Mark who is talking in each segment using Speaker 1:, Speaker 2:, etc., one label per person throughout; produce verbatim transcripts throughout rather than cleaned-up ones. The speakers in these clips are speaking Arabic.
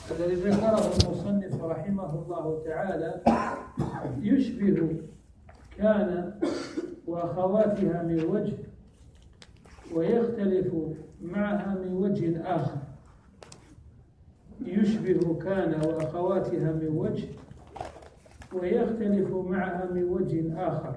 Speaker 1: الذي ذكره المصنف رحمه الله تعالى يشبه كان وأخواتها من وجه ويختلف معها من وجه آخر. يشبه كان وأخواتها من وجه ويختلف معها من وجه آخر.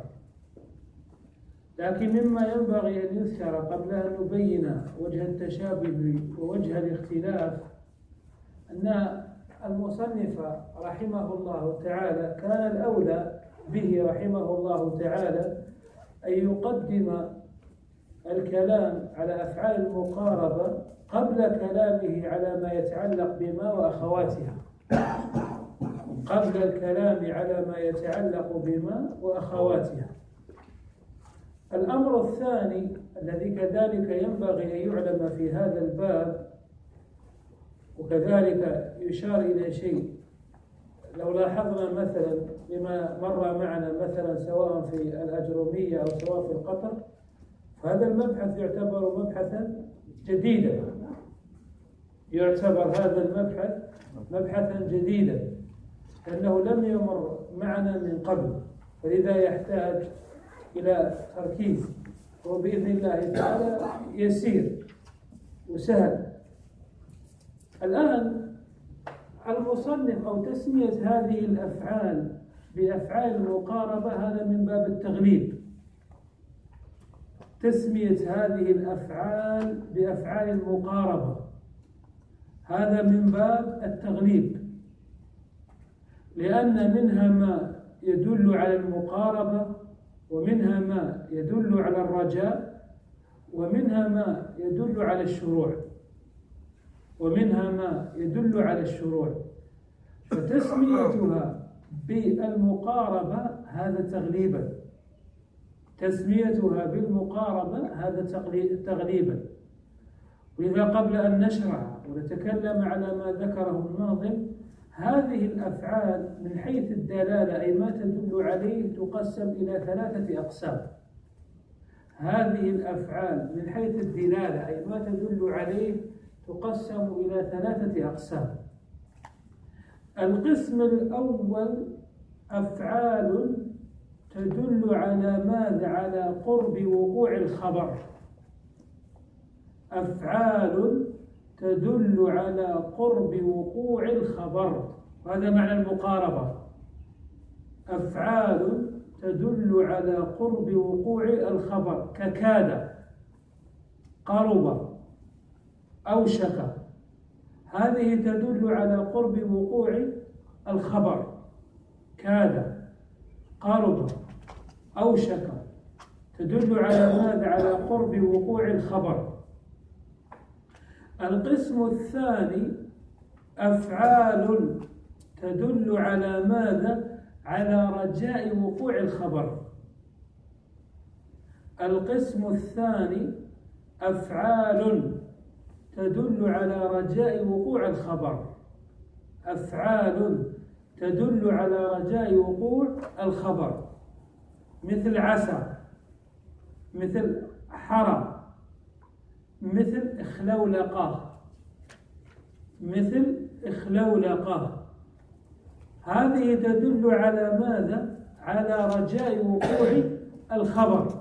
Speaker 1: لكن مما ينبغي أن يذكر قبل أن نبين وجه التشابه ووجه الاختلاف أن المصنف رحمه الله تعالى كان الأولى به رحمه الله تعالى أن يقدم الكلام على أفعال المقاربة قبل كلامه على ما يتعلق بما وأخواتها، قبل الكلام على ما يتعلق بما وأخواتها. الأمر الثاني الذي كذلك ينبغي أن يعلم في هذا الباب، وكذلك يشار إلى شيء لو لاحظنا مثلا بما مر معنا مثلا سواء في الأجرومية أو سواء في القطر، فهذا المبحث يعتبر مبحثا جديدا، يعتبر هذا المبحث مبحثا جديدا لأنه لم يمر معنا من قبل، فلذا يحتاج إلى تركيز، وبإذن الله تعالى يسير وسهل. الآن المصنف أو تسمية هذه الأفعال بأفعال المقاربة هذا من باب التغليب. تسمية هذه الأفعال بأفعال المقاربة هذا من باب التغليب، لأن منها ما يدل على المقاربة، ومنها ما يدل على الرجاء، ومنها ما يدل على الشروع ومنها ما يدل على الشروع فتسميتها بالمقاربة هذا تغليبا، تسميتها بالمقاربة هذا تغليبا. وإذا قبل أن نشرع ونتكلم على ما ذكره الناظم، هذه الأفعال من حيث الدلالة أي ما تدل عليه تقسم إلى ثلاثة أقسام. هذه الأفعال من حيث الدلالة أي ما تدل عليه تقسم إلى ثلاثة أقسام. القسم الأول أفعال تدل على ماذا؟ على قرب وقوع الخبر. أفعال تدل على قرب وقوع الخبر، وهذا معنى المقاربة. أفعال تدل على قرب وقوع الخبر ككاد، قرب، أوشك، هذه تدل على قرب وقوع الخبر. كاد، قرب، أوشك تدل على ماذا؟ على قرب وقوع الخبر. القسم الثاني أفعال تدل على ماذا؟ على رجاء وقوع الخبر. القسم الثاني أفعال تدل على رجاء وقوع الخبر. أفعال تدل على رجاء وقوع الخبر مثل عسى، مثل حرى، مثل اخلولقاه، مثل اخلولقاه، هذه تدل على ماذا؟ على رجاء وقوع الخبر.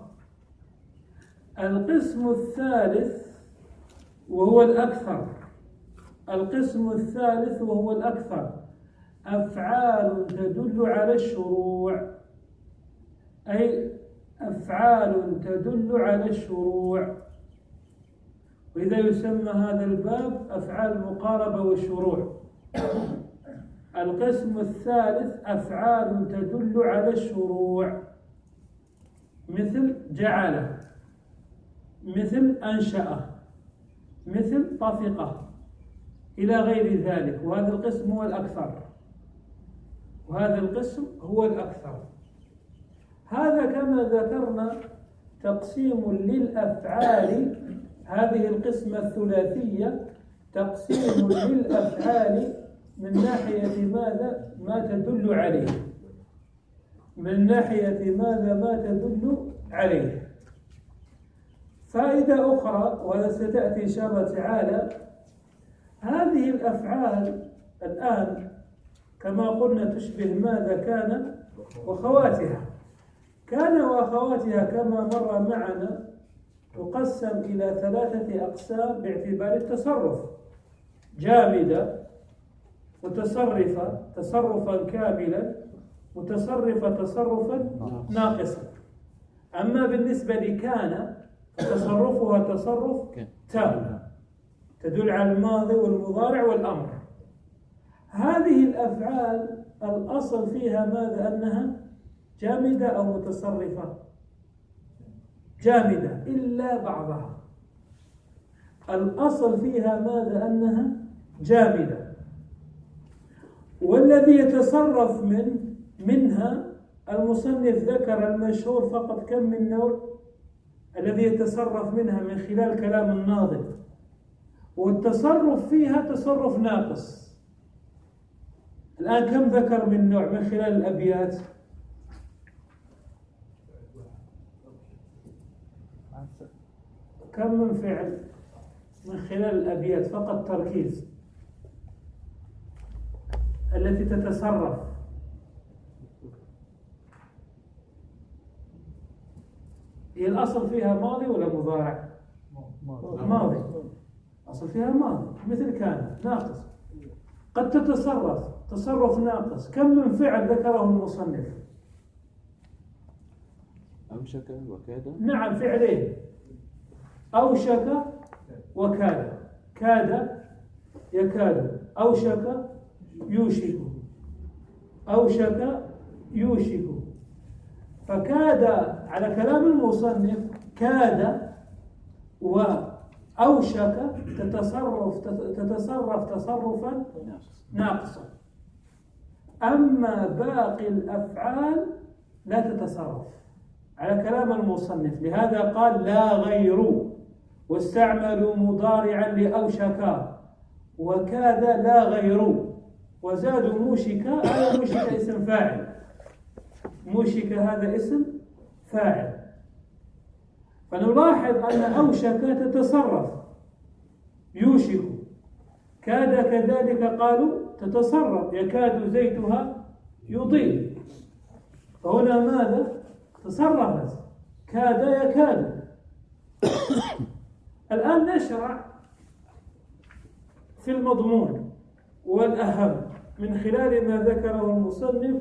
Speaker 1: القسم الثالث وهو الأكثر القسم الثالث وهو الأكثر أفعال تدل على الشروع، أي أفعال تدل على الشروع، وإذا يسمى هذا الباب أفعال المقاربة والشروع. القسم الثالث أفعال تدل على الشروع مثل جعل، مثل أنشأ، مثل طفقة، إلى غير ذلك. وهذا القسم هو الأكثر وهذا القسم هو الأكثر. هذا كما ذكرنا تقسيم للأفعال، هذه القسمة الثلاثية تقسيم للأفعال من ناحية ماذا؟ ما تدل عليه، من ناحية ماذا؟ ما تدل عليه. فائدة أخرى وهذا ستأتي إن شاء الله تعالى، هذه الأفعال الآن كما قلنا تشبه ماذا كان وأخواتها. كان وأخواتها كما مر معنا تقسم إلى ثلاثة أقسام باعتبار التصرف: جامدة، متصرفة تصرفا كاملا، متصرفة تصرفا ناقصا. أما بالنسبة لكان فتصرفها تصرف تام تدل على الماضي والمضارع والأمر. هذه الأفعال الأصل فيها ماذا؟ أنها جامدة أو متصرفة؟ جامدة إلا بعضها. الأصل فيها ماذا؟ أنها جامدة. والذي يتصرف من منها المصنف ذكر المشهور فقط كم من نوع الذي يتصرف منها من خلال كلام الناظم، والتصرف فيها تصرف ناقص. الآن كم ذكر من نوع من خلال الأبيات؟ كم من فعل من خلال الأبيات؟ فقط تركيز التي تتصرف. هي الأصل فيها ماضي ولا مضارع؟ ماضي. أصل فيها ماضي مثل كان ناقص. قد تتصرف تصرف ناقص. كم من فعل ذكره المصنف؟
Speaker 2: أوشك وكاد.
Speaker 1: نعم، فعلين: أوشك وكاد. كاد يكاد، أوشك يوشك، أوشك يوشك. فكاد على كلام المصنف كاد وأوشك تتصرف تتصرف تصرفا ناقصا. أما باقي الأفعال لا تتصرف على كلام المصنف. لهذا قال لا غير، واستعملوا مضارعا لأوشك، وكاد لا غير، وزادوا موشك. هذا موشك اسم فاعل، موشك هذا اسم فاعل. فنلاحظ أن أوشك تتصرف، يوشك. كاد كذلك قالوا تتصرف، يكاد زيتها يضيء. فهنا ماذا؟ تصرفت، كاد يكاد. الآن نشرع في المضمون والأهم من خلال ما ذكره المصنف،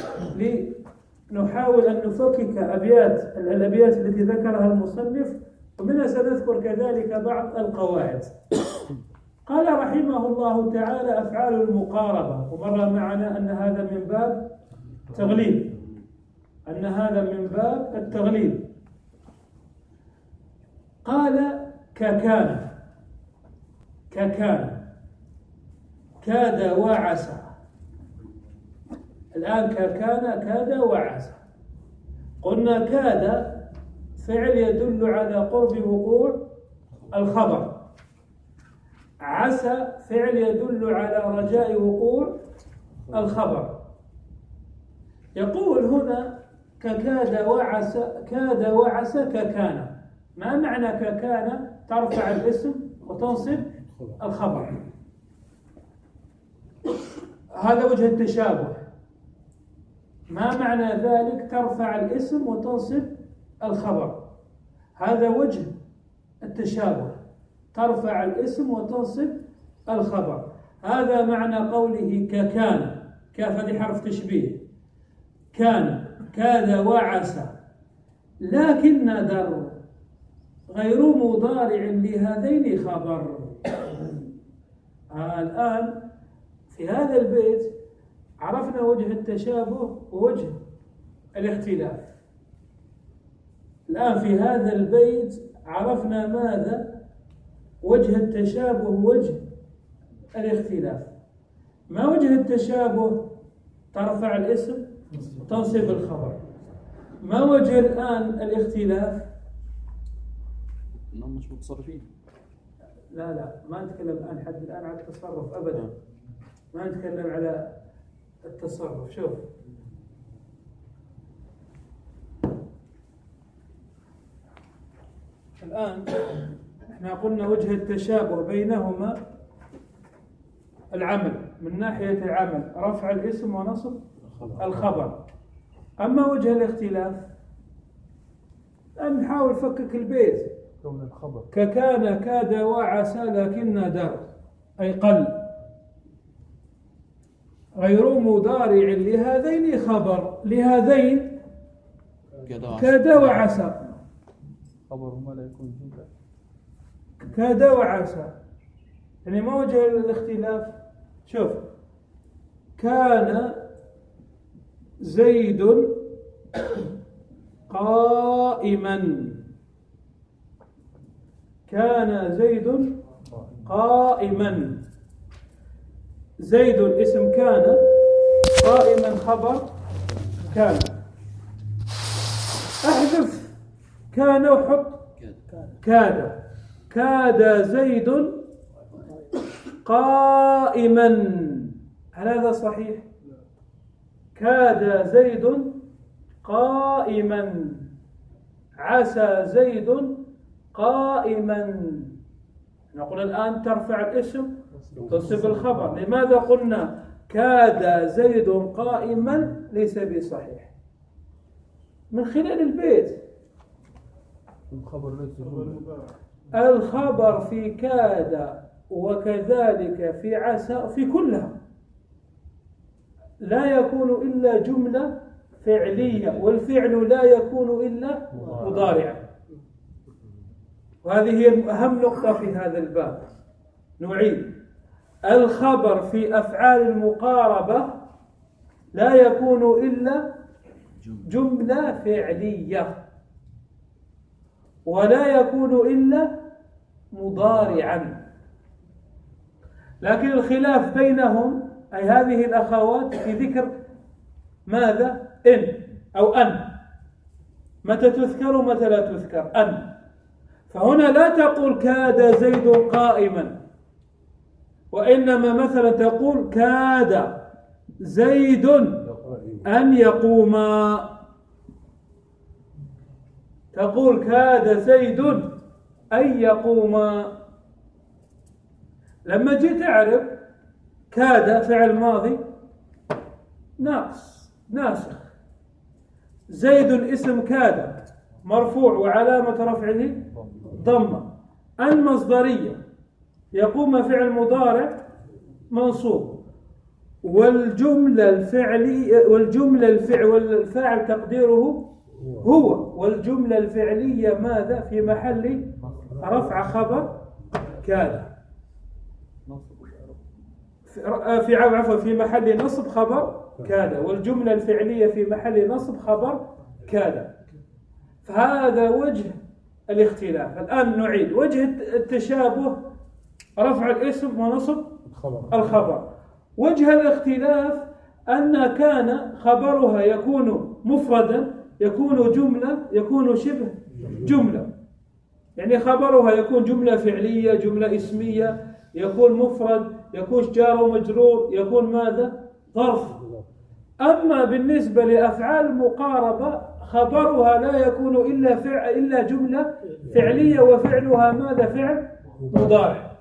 Speaker 1: لنحاول أن نفكك أبيات الأبيات التي ذكرها المصنف، ومنها سنذكر كذلك بعض القواعد. قال رحمه الله تعالى: أفعال المقاربة. ومر معنا أن هذا من باب تغليب، أن هذا من باب التغليب. قال: ككان، ككان، كاد وعسى. الآن ككان كاد وعسى. قلنا كاد فعل يدل على قرب وقوع الخبر، عسى فعل يدل على رجاء وقوع الخبر. يقول هنا ككاد وعسى، كاد وعسى ككان. ما معنى ككان؟ ترفع الاسم وتنصب الخبر. هذا وجه التشابه. ما معنى ذلك؟ ترفع الاسم وتنصب الخبر. هذا وجه التشابه، ترفع الاسم وتنصب الخبر. هذا معنى قوله ككان. كاف هذه حرف تشبيه. كان، كاد وعسى، لكن در غير مضارع لهذين خبر. آه الآن في هذا البيت عرفنا وجه التشابه ووجه الاختلاف. الآن في هذا البيت عرفنا ماذا؟ وجه التشابه ووجه الاختلاف. ما وجه التشابه؟ ترفع الاسم وتنصب الخبر. ما وجه الآن الاختلاف؟
Speaker 2: انهم مش متصرفين.
Speaker 1: لا لا، ما نتكلم الآن حد الآن على التصرف أبدا، ما نتكلم على التصرف. شوف الآن احنا قلنا وجه التشابه بينهما العمل، من ناحية العمل رفع الاسم ونصب الخبر. أما وجه الاختلاف أن نحاول فكك البيت ككان كاد وعسى لكن در، أي قل، غير مضارع لهذين خبر، لهذين كاد وعسى،
Speaker 3: خبرهما لا يكون جملة.
Speaker 1: كاد وعسى يعني ما وجه الاختلاف؟ شوف، كان زيد قائما، كان زيد قائما، زيد اسم كان، قائما خبر كان. احذف كان وحط كاد، كاد زيد قائما، هل هذا صحيح؟ كاد زيد قائما، عسى زيد قائما. نقول الآن ترفع الاسم تصب الخبر، لماذا قلنا كاد زيد قائما؟ ليس بصحيح من خلال البيت. الخبر في كاد وكذلك في عسى في كلها لا يكون إلا جملة فعلية، والفعل لا يكون إلا مضارعا، وهذه هي أهم نقطة في هذا الباب. نعيد: الخبر في أفعال المقاربة لا يكون إلا جملة فعلية، ولا يكون إلا مضارعا. لكن الخلاف بينهم أي هذه الأخوات في ذكر ماذا؟ إن أو أن، متى تذكر ومتى لا تذكر أن. فهنا لا تقول كاد زيد قائما، وإنما مثلا تقول كاد زيد أن يقوم، تقول كاد زيد أن يقوم. لما جيت تعرف كاد فعل ماضي ناقص ناسخ، زيد اسم كاد مرفوع وعلامة رفعه ضمة، أن مصدرية، يقوم فعل مضارع منصوب، والجملة الفعلية والجملة الفعل والفاعل تقديره هو، والجملة الفعلية ماذا؟ في محل رفع خبر كاد، في عفوا في محل نصب خبر كاد، والجملة الفعلية في محل نصب خبر كاد. فهذا وجه الاختلاف. الآن نعيد وجه التشابه: رفع الاسم ونصب الخبر. وجه الاختلاف أن كان خبرها يكون مفردا، يكون جملة، يكون شبه جملة، يعني خبرها يكون جملة فعلية، جملة اسمية، يكون مفرد، يكون جار ومجرور، يكون ماذا؟ ظرف. أما بالنسبة لأفعال المقاربة خبرها لا يكون إلا فعل إلا جملة فعلية، وفعلها ماذا؟ فعل مضارع.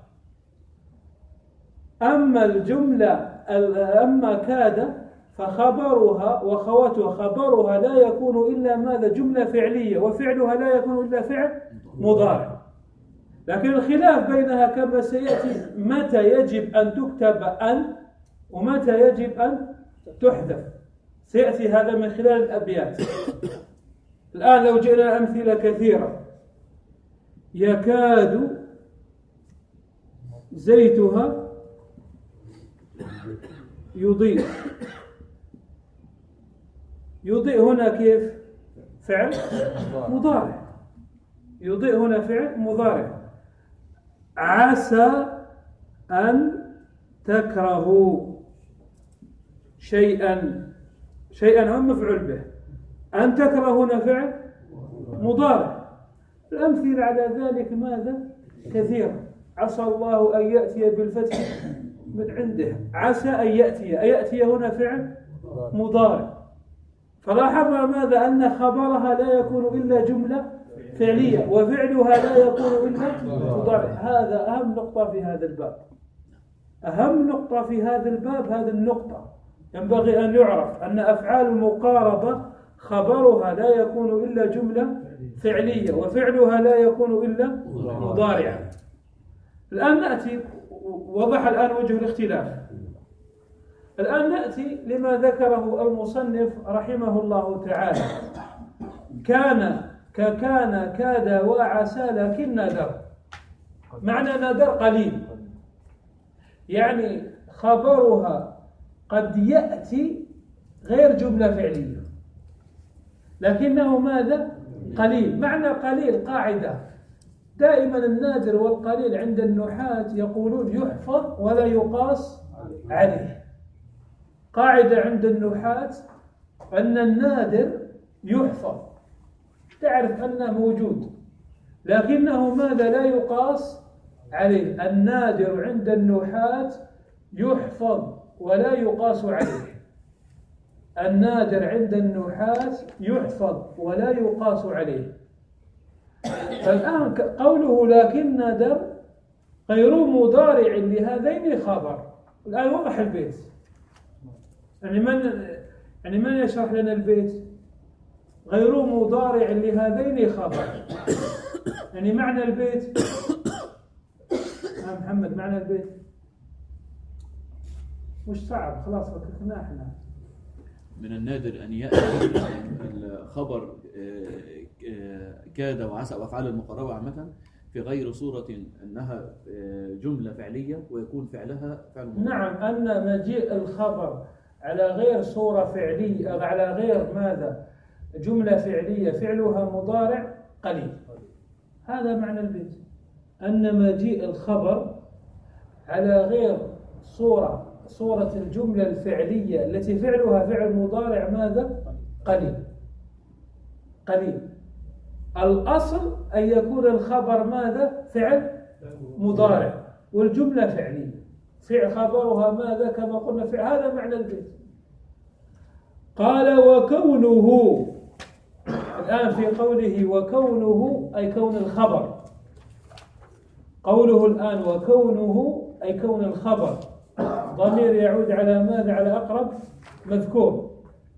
Speaker 1: أما الجملة أما كاد فخبرها وخواتها خبرها لا يكون إلا ماذا؟ جملة فعلية، وفعلها لا يكون إلا فعل مضارع. لكن الخلاف بينها كما سيأتي متى يجب أن تكتب أن ومتى يجب أن تحذف، سيأتي هذا من خلال الأبيات. الآن لو جئنا أمثلة كثيرة: يكاد زيتها يضيء، يضيء هنا كيف؟ فعل مضارع، يضيء هنا فعل مضارع. عسى أن تكرهوا شيئا، شيئا هم مفعول به، أن تكره هنا فعل مضارع. الأمثلة على ذلك ماذا؟ كثيرة. عسى الله أن يأتي بالفتح من عنده، عسى أن يأتي، أيأتي هنا فعل مضارع. فلاحظنا ماذا؟ أن خبرها لا يكون إلا جملة فعلية، وفعلها لا يكون إلا مضارع. هذا أهم نقطة في هذا الباب. أهم نقطة في هذا الباب هذه النقطة، ينبغي أن يعرف أن أفعال المقاربة خبرها لا يكون إلا جملة فعلية، وفعلها لا يكون إلا مضارعا. الآن نأتي، وضح الآن وجه الاختلاف. الآن نأتي لما ذكره المصنف رحمه الله تعالى، كان ككان كاد وعسى لكن نادر. معنى نادر قليل، يعني خبرها قد يأتي غير جملة فعلية لكنه ماذا؟ قليل. معنى قليل قاعدة، دائما النادر والقليل عند النحاة يقولون يحفظ ولا يقاس عليه. قاعدة عند النحاة أن النادر يحفظ، تعرف أنه موجود لكنه ماذا؟ لا يقاس عليه. النادر عند النحاة يحفظ ولا يقاس عليه. النادر عند النحاة يحفظ ولا يقاس عليه. فالآن قوله لكن نادر غير مضارع لهذين خبر. الآن وضح البيت، يعني من يعني من يشرح لنا البيت؟ غير مضارع لهذين خبر، يعني معنى البيت يا محمد، معنى البيت مش صعب، خلاص فكرنا احنا.
Speaker 2: من النادر أن يأتي الخبر كاد وعسى وأفعال المقاربة عامة في غير صورة أنها جملة فعلية ويكون فعلها فعل مضارع.
Speaker 1: نعم، أن مجيء الخبر على غير صورة فعلية، على غير ماذا؟ جملة فعلية فعلها مضارع قليل. هذا معنى البيت، أن مجيء الخبر على غير صورة صورة الجملة الفعلية التي فعلها فعل مضارع ماذا؟ قليل قليل. الأصل أن يكون الخبر ماذا؟ فعل مضارع والجملة فعلية، فعل خبرها ماذا؟ كما قلنا فعل. هذا معنى البيت. قال وكونه، الآن في قوله وكونه أي كون الخبر، قوله الآن وكونه أي كون الخبر، ضمير يعود على ماذا؟ على أقرب مذكور.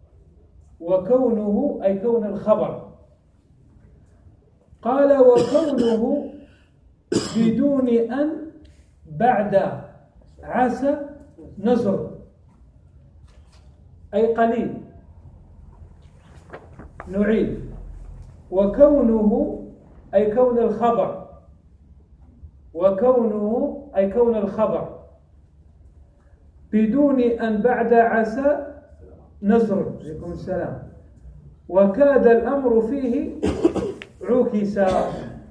Speaker 1: وكونه أي كون الخبر. قال وكونه بدون أن بعد عسى نزر أي قليل. نعيد، وكونه أي كون الخبر، وكونه أي كون الخبر بدون أن بعد عسى نزر. عليكم السلام. وكاد الأمر فيه عكسا.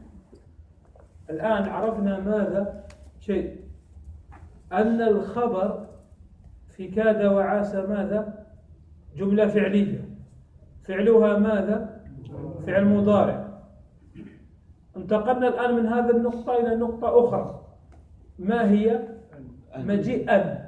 Speaker 1: الآن عرفنا ماذا؟ شيء، أن الخبر في كاد وعسى ماذا؟ جملة فعلية فعلها ماذا؟ فعل مضارع. انتقلنا الآن من هذه النقطة إلى نقطة أخرى، ما هي؟ مجيء أن.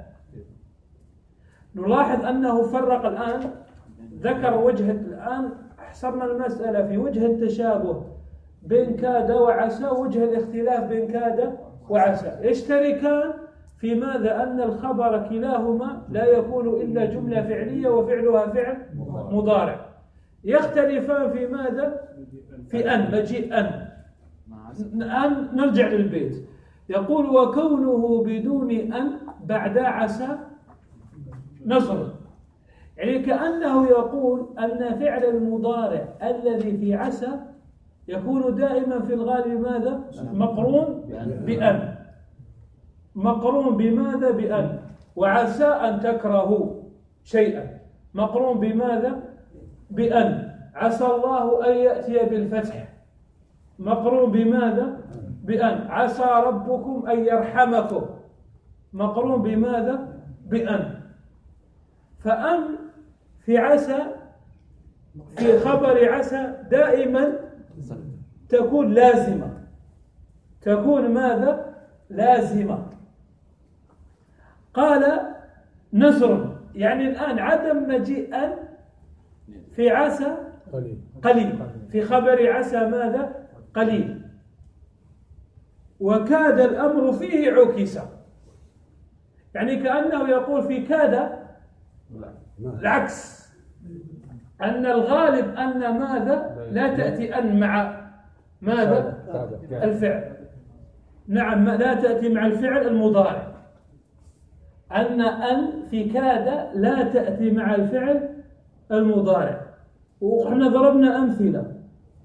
Speaker 1: نلاحظ أنه فرق الآن، ذكر وجه، الآن حصرنا المسألة في وجه التشابه بين كاد وعسى، وجه الاختلاف بين كاد وعسى. يشتركان في ماذا؟ أن الخبر كلاهما لا يكون إلا جملة فعلية وفعلها فعل مضارع. يختلفان في ماذا؟ في أن، مجيء أن. الآن نرجع للبيت. يقول وكونه بدون أن بعد عسى نزر، يعني كأنه يقول أن فعل المضارع الذي في عسى يكون دائما في الغالب ماذا؟ مقرون بأن. مقرون بماذا؟ بأن. وعسى أن تكرهوا شيئا مقرون بماذا؟ بأن. عسى الله أن يأتي بالفتح مقرون بماذا؟ بأن. عسى ربكم أن يرحمكم مقرون بماذا؟ بأن. فأن في عسى، في خبر عسى دائما تكون لازمة، تكون ماذا؟ لازمة. قال نزر، يعني الآن عدم مجيء أن في عسى قليل، في خبر عسى ماذا؟ قليل. وكاد الأمر فيه عكسا، يعني كأنه يقول في كاد العكس، أن الغالب أن ماذا لا تأتي أن مع ماذا الفعل. نعم، لا تأتي مع الفعل المضارع، أن أن في كاد لا تأتي مع الفعل المضارع. وإحنا ضربنا أمثلة،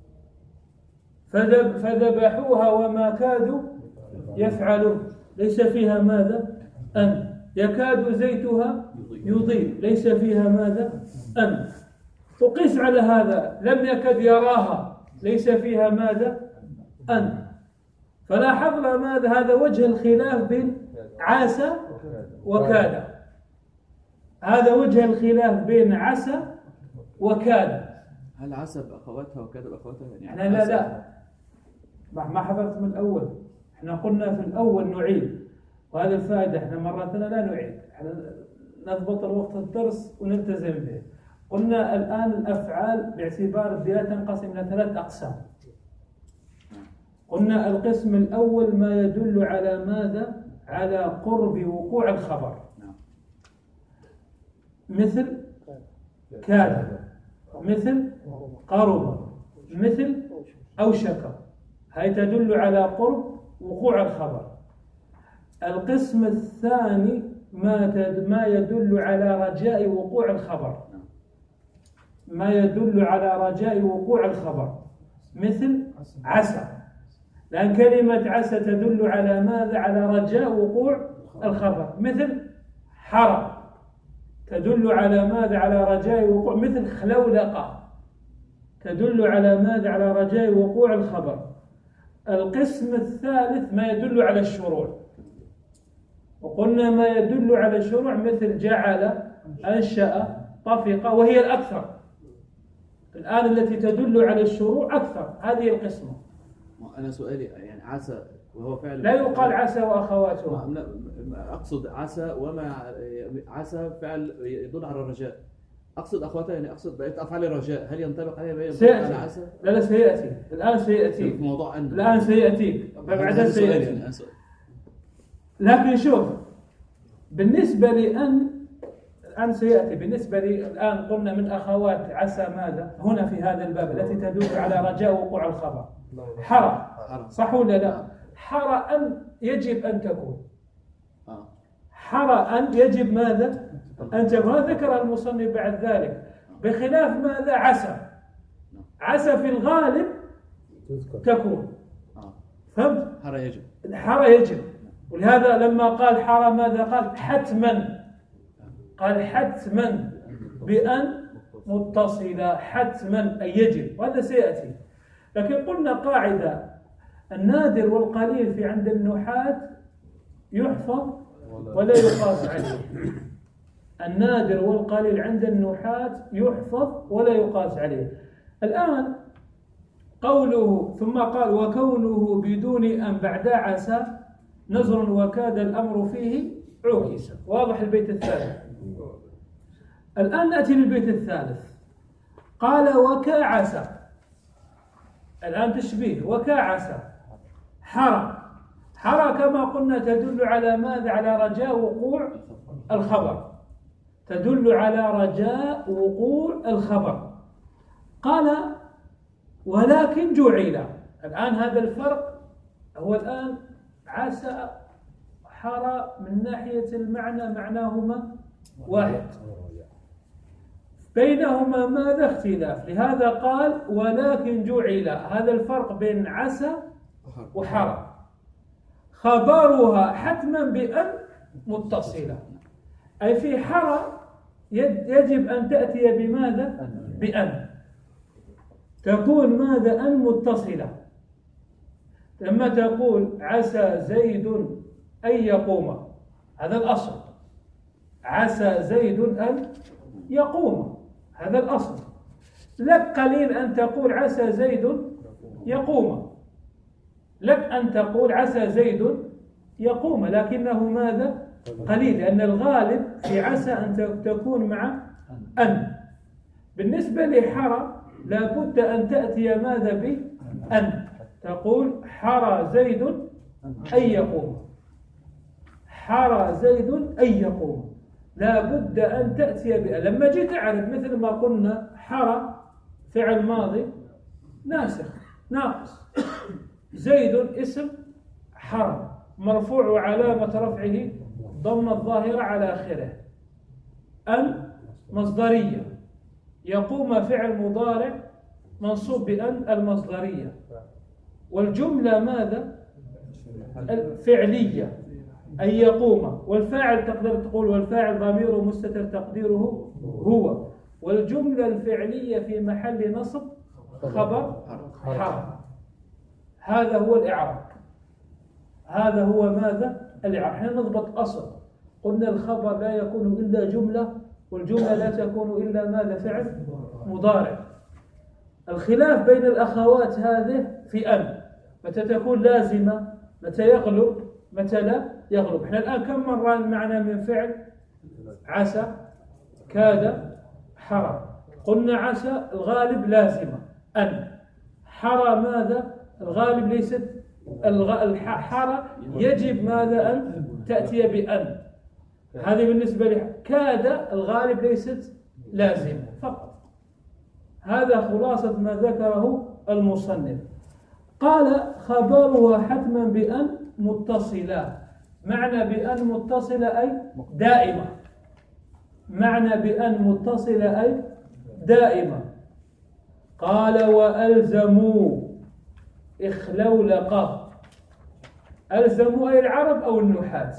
Speaker 1: فذبحوها وما كادوا يفعلون، ليس فيها ماذا أن. يكاد زيتها يضيء، ليس فيها ماذا أن. تقيس على هذا، لم يكد يراها، ليس فيها ماذا أن. فلاحظنا ماذا هذا وجه الخلاف بين عسى وكاد. هذا وجه الخلاف بين عسى وكاد.
Speaker 2: هل عسى بأخواتها وكاد بأخواتها؟ يعني
Speaker 1: احنا لا لا ما حضرت من الأول. احنا قلنا في الأول نعيد، وهذه الفائدة، احنا مراتنا لا نعيد، احنا نضبط الوقت الدرس ونلتزم به. قلنا الآن الأفعال باعتبار الدلالة تنقسم إلى ثلاث أقسام. قلنا القسم الأول ما يدل على ماذا؟ على قرب وقوع الخبر، مثل كاد، مثل قرب، مثل أوشك، هاي تدل على قرب وقوع الخبر. القسم الثاني ما ما يدل على رجاء وقوع الخبر، ما يدل على رجاء وقوع الخبر، مثل عسى، لأن كلمة عسى تدل على ماذا؟ على رجاء وقوع الخبر. مثل حرى تدل على ماذا؟ على رجاء وقوع. مثل خلولقة تدل على ماذا؟ على رجاء وقوع الخبر. القسم الثالث ما يدل على الشروع، وقلنا ما يدل على الشروع مثل جعل، أنشأ، طفق، وهي الأكثر. الآن التي تدل على الشروع أكثر، هذه القسمة.
Speaker 2: أنا سؤالي يعني عسى وهو فعل
Speaker 1: لا يقال عسى وأخواتها.
Speaker 2: أقصد عسى وما عسى فعل يدل على الرجاء، أقصد أخواتها يعني أقصد بقيت أفعال الرجاء، هل ينطبق عليها بقيت على عسى؟
Speaker 1: لا لا سيأتي الآن، سيأتي
Speaker 2: في موضوع أن
Speaker 1: الآن سيأتيك بعدين سيأتي.
Speaker 2: يعني
Speaker 1: لكن شوف، بالنسبة لأن الآن سيأتي، بالنسبة لي الآن قلنا من أخوات عسى ماذا هنا في هذا الباب التي تدل على رجاء وقوع الخبر؟ حرى، صح ولا لا؟ حرى أن يجب أن تكون، حرى أن يجب ماذا؟ أن تكون. ذكر المصنف بعد ذلك بخلاف ماذا؟ عسى، عسى في الغالب تكون. فهمت؟
Speaker 2: حرى يجب،
Speaker 1: حرى يجب. ولهذا لما قال حرى ماذا قال؟ حتما، قال حتما بأن متصلة، حتما أي يجب، وهذا سيأتي. لكن قلنا قاعدة، النادر والقليل في عند النحاة يحفظ ولا يقاس عليه. النادر والقليل عند النحاة يحفظ ولا يقاس عليه. الآن قوله ثم قال وكونه بدون أن بعد عسى نزر وكاد الأمر فيه عكس. واضح البيت الثالث. الآن نأتي للبيت الثالث. قال وكعسى، الآن تشبيه، وكعسى حرى. حرى كما قلنا تدل على ماذا؟ على رجاء وقوع الخبر، تدل على رجاء وقوع الخبر. قال ولكن جعل. الآن هذا الفرق هو الآن عسى حرى من ناحية المعنى معناهما واحد، بينهما ماذا؟ اختلاف. لهذا قال ولكن جعل. هذا الفرق بين عسى وحرى. خبرها حتما بأن متصلة، أي في حرى يجب أن تأتي بماذا؟ بأن تكون ماذا؟ أن متصلة. لما تقول عسى زيد أن يقوم، هذا الأصل. عسى زيد أن يقوم، هذا الأصل. لك قليل أن تقول عسى زيد يقوم، لك أن تقول عسى زيد يقوم، لكنه ماذا؟ قليل، لأن الغالب في عسى أن تكون مع أن. بالنسبة لحرى لابد أن تأتي ماذا؟ بأن تقول حرى زيد أن يقوم، حار زيد أن يقوم، لا بد أن تأتي بأن. لما جيت أعرف مثل ما قلنا حر فعل ماضي ناسخ ناقص، زيد اسم حر مرفوع وعلامة رفعه ضم الظاهرة على آخره، أن مصدرية، يقوم فعل مضارع منصوب بأن المصدرية، والجملة ماذا؟ الفعلية أن يقوم، والفاعل تقدر تقول والفاعل ضمير مستتر تقديره هو، والجملة الفعلية في محل نصب خبر حرف. هذا هو الإعراب، هذا هو ماذا؟ الإعراب. احنا نضبط أصل، قلنا الخبر لا يكون إلا جملة، والجملة لا تكون إلا ماذا؟ فعل مضارع. الخلاف بين الأخوات هذه في أن، متى تكون لازمة، متى يغلب، متى لا يغلب. احنا الآن كم مرة معنا من فعل؟ عسى، كاد، حرى. قلنا عسى الغالب لازمة، أن. حرى ماذا؟ الغالب ليست الغ... حرى يجب ماذا؟ أن تأتي بأن. هذه بالنسبة لي. كاد الغالب ليست لازمة فقط. هذا خلاصة ما ذكره المصنف. قال خبرها حتما بأن متصلة. معنى بأن متصلة أي دائمة، معنى بأن متصلة أي دائمة. قال وألزموا إخلولق. ألزموا أي العرب أو النحاة؟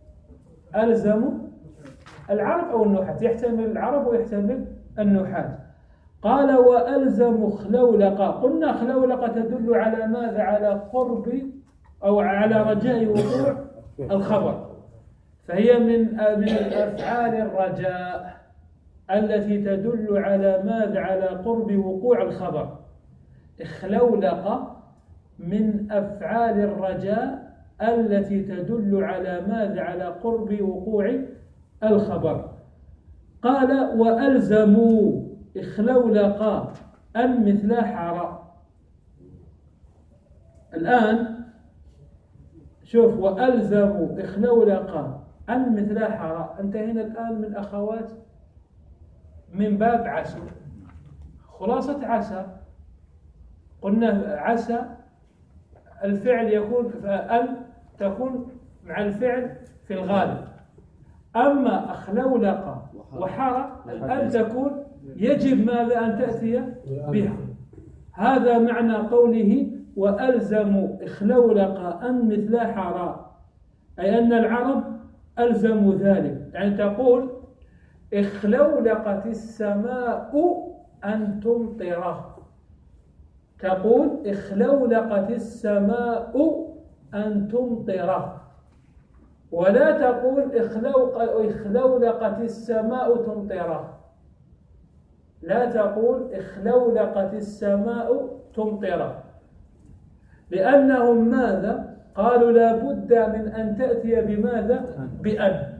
Speaker 1: ألزموا العرب أو النحاة، يحتمل العرب ويحتمل النحاة. قال وألزموا خلولق. قلنا خلولق تدل على ماذا؟ على قرب أو على رجاء وقوع الخبر، فهي من من الأفعال الرجاء التي تدل على ماذا؟ على قرب وقوع الخبر. اخلولق من أفعال الرجاء التي تدل على ماذا؟ على قرب وقوع الخبر. قال وألزموا اخلولق أن مثل حرى. الآن شوف، وألزموا اخلولق أن مثل حرى، انتهينا الآن من أخوات من باب عسى. خلاصة عسى قلنا عسى الفعل يكون أن تكون مع الفعل في الغالب، أما أخلولق وحرى أن تكون يجب ماذا؟ أن تأتي بها. هذا معنى قوله وألزموا إخلولق أن مثل حرى، أي أن العرب ألزموا ذلك. يعني تقول إخلولقت السماء أن تمطر، تقول إخلولقت السماء أن تمطر، ولا تقول إخلولقت السماء تمطر، لا تقول إخلولقت السماء تمطر، لأنهم ماذا؟ قالوا لا بد من أن تأتي بماذا؟ بأن.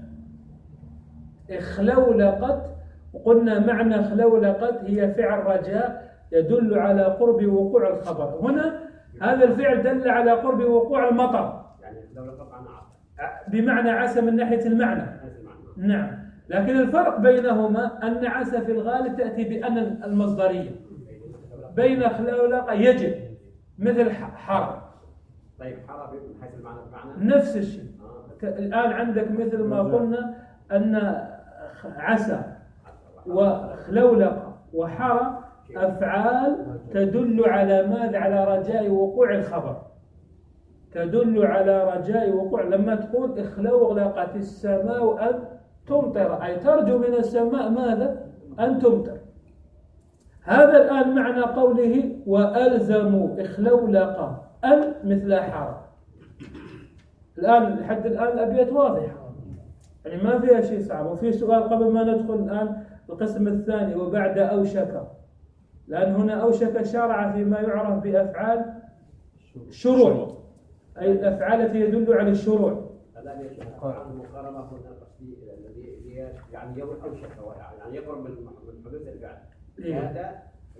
Speaker 1: إخلولقت، وقلنا معنى خلولقت هي فعل رجاء يدل على قرب وقوع الخبر. هنا هذا الفعل دل على قرب وقوع المطر، يعني بمعنى عسى من ناحية المعنى. نعم، لكن الفرق بينهما أن عسى في الغالب تأتي بأن المصدرية، بين خلولق يجب مثل حرى.
Speaker 4: طيب حرى من حيث المعنى بمعنى
Speaker 1: نفس الشيء. الآن عندك مثل ما قلنا أن عسى وخلولق وحرى أفعال تدل على ماذا؟ على رجاء وقوع الخبر، تدل على رجاء وقوع. لما تقول اخلولقت السماء أن تمطر، أي ترجو من السماء ماذا؟ أن تمطر. هذا الآن معنى قوله وألزموا إخلولق أن مثل حرى. الآن لحد الآن الأبيات واضحة، يعني ما فيها شيء صعب. وفي سؤال قبل ما ندخل الآن القسم الثاني وبعد أوشك، لأن هنا أوشك شرع فيما يعرف بأفعال شروع، أي الأفعال التي يدل على الشروع.
Speaker 4: الآن يا شيخ المقارنة هنا قصدي الذي يعني يوم أوشك يعني يقرب من حدوث الفعل. هذا و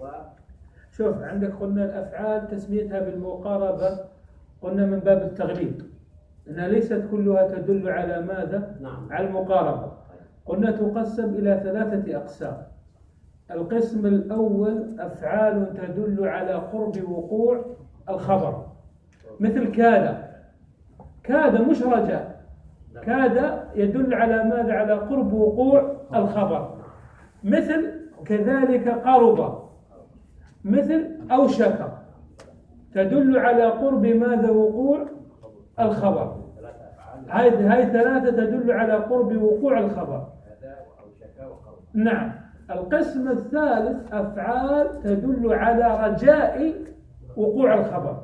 Speaker 1: شوف عندك قلنا الأفعال تسميتها بالمقاربة، قلنا من باب التغليب، لأنها ليست كلها تدل على ماذا؟
Speaker 4: نعم.
Speaker 1: على المقاربة. قلنا تقسم إلى ثلاثة أقسام. القسم الأول أفعال تدل على قرب وقوع الخبر، مثل كاد. كاد مش رجاء، كاد يدل على ماذا؟ على قرب وقوع الخبر. مثل كذلك قرب، مثل أوشك تدل على قرب ماذا؟ وقوع الخبر. هاي هاي ثلاثة تدل على قرب وقوع الخبر. نعم. القسم الثالث أفعال تدل على رجاء وقوع الخبر،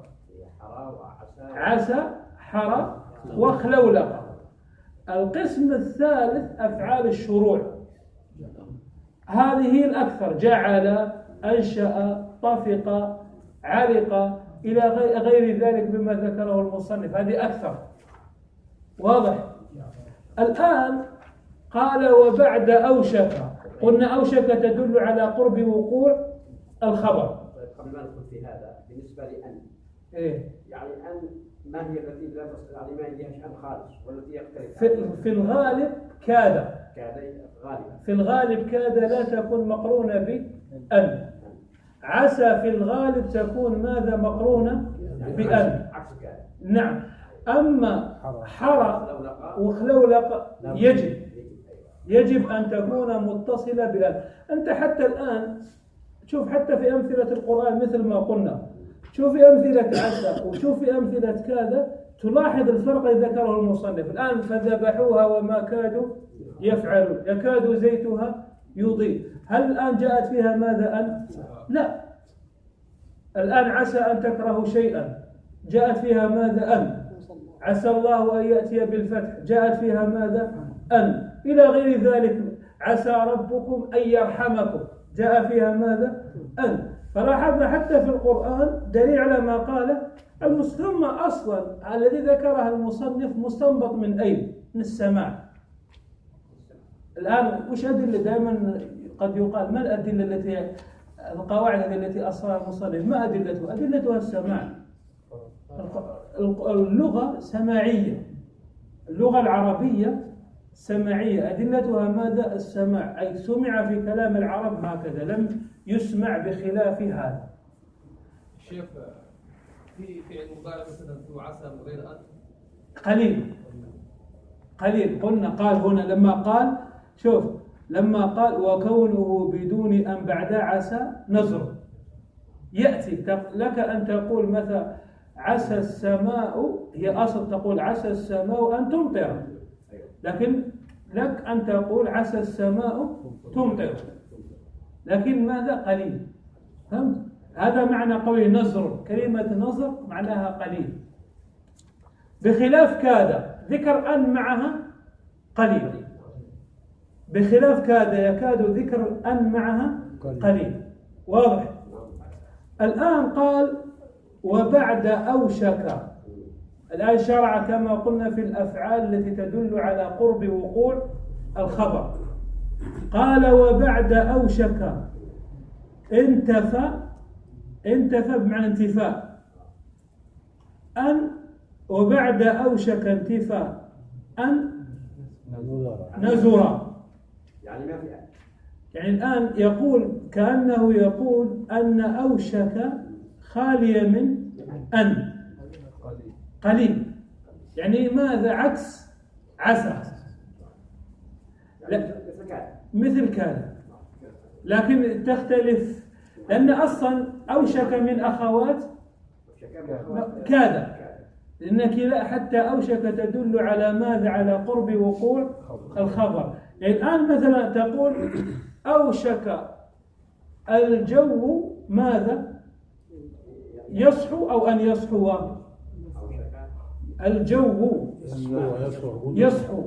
Speaker 1: عسى، حرى، وخلولق. القسم الثالث أفعال الشروع، هذه الأكثر: جعل، أنشأ، طفق، علق، إلى غير ذلك مما ذكره المصنف. هذه أكثر. واضح؟ الآن قال وبعد أوشك. قلنا أوشك تدل على قرب وقوع الخبر.
Speaker 4: قبل ما ندخل في هذا بالنسبة لأن،
Speaker 1: إيه؟
Speaker 4: يعني أن ما هي التي لا تصل، يعني ما هي أن خالص والتي يختلف؟
Speaker 1: في, في الغالب كاد.
Speaker 4: كاد غالبا.
Speaker 1: في الغالب كاد لا تكون مقرونة بأن. عسى في الغالب تكون ماذا؟ مقرونة بأن. نعم. أما حرى وخلولق يجب يجب أن تكون متصلة بأن. أنت حتى الآن شوف، حتى في أمثلة القرآن مثل ما قلنا، شوف في أمثلة عسى وشوف في أمثلة كاد، تلاحظ الفرق الذي ذكره المصنف. الآن فذبحوها وما كادوا يفعلون، يكاد زيتها يضيء. هل الآن جاءت فيها ماذا؟ أن؟ لا. الآن عسى أن تكرهوا شيئا، جاءت فيها ماذا؟ أن. عسى الله أن يأتي بالفتح، جاءت فيها ماذا؟ أن. إلى غير ذلك. عسى ربكم أن يرحمكم، جاء فيها ماذا؟ أن. فلاحظنا حتى في القرآن دليل على ما قال المسلم. أصلا الذي ذكرها المصنف مستنبط من أين؟ من السماع. الآن وش أدلة؟ دائما قد يقال ما الأدلة التي القواعد التي أصلها المصنف؟ ما أدلتها؟ أدلتها السماع. اللغة سماعية، اللغة العربية سماعية، أدلتها ماذا؟ السماع، أي سمع في كلام العرب هكذا، لم يسمع بخلاف هذا.
Speaker 5: الشيخ في فعل مضارع مثلا ذو عسى من غير أن
Speaker 1: قليل قليل. قلنا قال هنا لما قال، شوف لما قال وكونه بدون أن بعد عسى نزر، يأتي لك أن تقول مثلا عسى السماء، هي أصل تقول عسى السماء أن تمطر، لكن لك أن تقول عسى السماء تمطر، لكن ماذا؟ قليل. فهمت؟ هذا معنى قوله نزر. كلمة نزر معناها قليل، بخلاف كاد ذكر أن معها قليل، بخلاف كاد يكاد ذكر أن معها قليل. واضح؟ الآن قال وبعد أوشك. الآن شرع كما قلنا في الأفعال التي تدل على قرب وقوع الخبر. قال وبعد أوشك انتفى. انتفى بمعنى انتفاء. أن وبعد أوشك انتفاء أن نزرا.
Speaker 4: يعني ما في أن.
Speaker 1: يعني الآن يقول كأنه يقول أن أوشك خالية من أن، قليل. يعني ماذا؟ عكس عسى. لا مثل كان، لكن تختلف لأن أصلا أوشك من أخوات كاد، لأنك لا حتى أوشك تدل على ماذا؟ على قرب وقوع الخبر. يعني الآن مثلا تقول أوشك الجو ماذا؟ يصحو أو أن يصحو؟ الجو يصحو.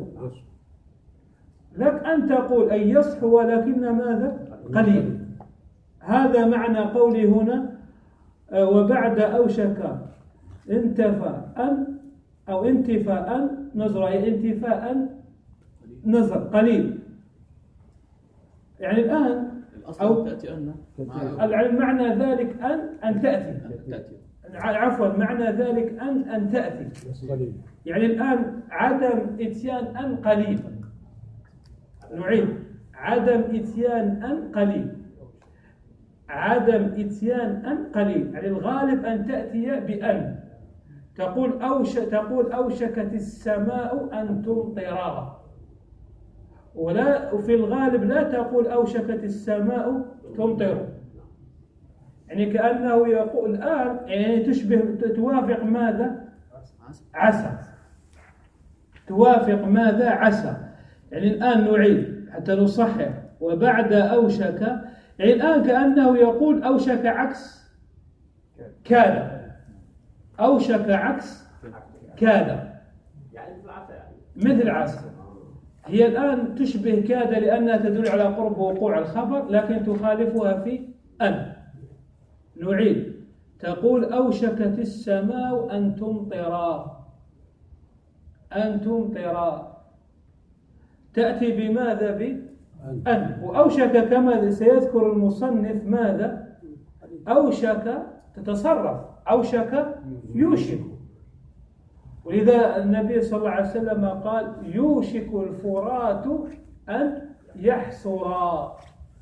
Speaker 1: لك أن تقول أن يصحو ولكن ماذا؟ قليل. هذا معنى قولي هنا وبعد أوشك انتفى أن أو انتفاء نزر، أي انتفاء نزر قليل. يعني الآن
Speaker 2: أو تأتي أن
Speaker 1: المعنى ذلك أن أن تأتي عفوا معنى ذلك أن أن تأتي، يعني الآن عدم إتيان أن قليل. نعيد، عدم إتيان أن قليل، عدم إتيان أن قليل، يعني الغالب أن تأتي بأن. تقول أوش تقول أوشكت السماء أن تمطر، ولا وفي الغالب لا تقول أوشكت السماء تمطر، يعني كأنه يقول الآن يعني تشبه توافق ماذا؟ عسى. توافق ماذا؟ عسى. يعني الآن نعيد حتى نصحح. وبعد أوشك، يعني الآن كأنه يقول أوشك عكس كاد، أوشك عكس كاد، مثل عسى. هي الآن تشبه كاد لأنها تدل على قرب وقوع الخبر، لكن تخالفها في أن. نعيد، تقول أوشكت السماء أن تمطر، أن تمطر، تأتي بماذا؟ بأن. وأوشك كما سيذكر المصنف ماذا؟ أوشك تتصرف، أوشك يوشك، ولذا النبي صلى الله عليه وسلم قال يوشك الفرات أن يحسرا،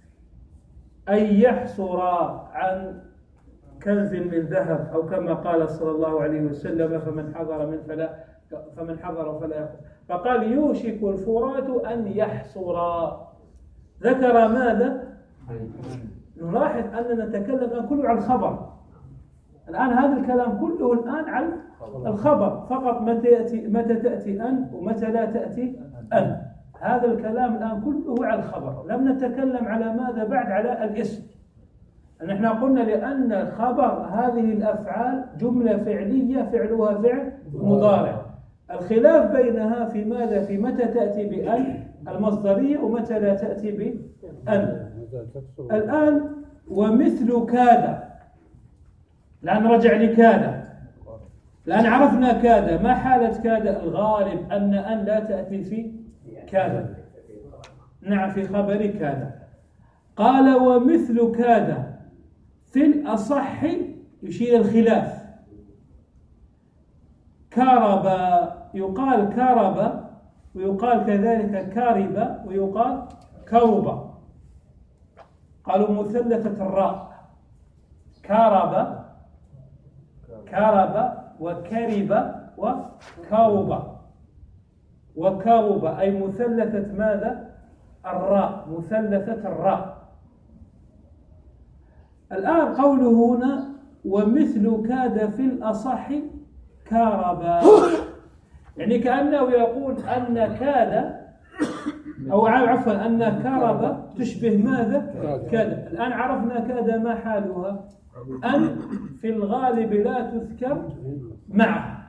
Speaker 1: أي يحسرا عن كنز من ذهب، أو كما قال صلى الله عليه وسلم فمن حضر من فلا فمن حضر فلا يأخذ. فقال يوشك الفرات أن يحسرا. ذكر ماذا؟ نلاحظ أننا نتكلم الآن كله عن الخبر. الآن هذا الكلام كله الآن عن الخبر فقط، متى يأتي متى تأتي أن ومتى لا تأتي أن. هذا الكلام الآن كله عن الخبر، لم نتكلم على ماذا بعد؟ على الاسم. نحن قلنا لأن خبر هذه الأفعال جملة فعلية فعلها فعل مضارع، الخلاف بينها في ماذا؟ في متى تأتي بأن المصدرية ومتى لا تأتي بأن. الآن ومثل كاد، الآن رجع لكاد، الآن عرفنا كاد. ما حالة كاد؟ الغالب أن أن لا تأتي في كاد، نعم في خبر كاد. قال ومثل كاد في الأصح يشير الخلاف. كارب، يقال كارب ويقال كذلك كارب ويقال كرب. قالوا مثلثة الراء، كارب كارب وكرب وكرب. وكرب أي مثلثة ماذا؟ الراء، مثلثة الراء. الآن قوله هنا ومثل كاد في الأصح كاربا، يعني كأنه يقول أن كاد أو عفوا أن كاربا تشبه ماذا؟ كاد. الآن عرفنا كاد ما حالها؟ أن في الغالب لا تذكر معه،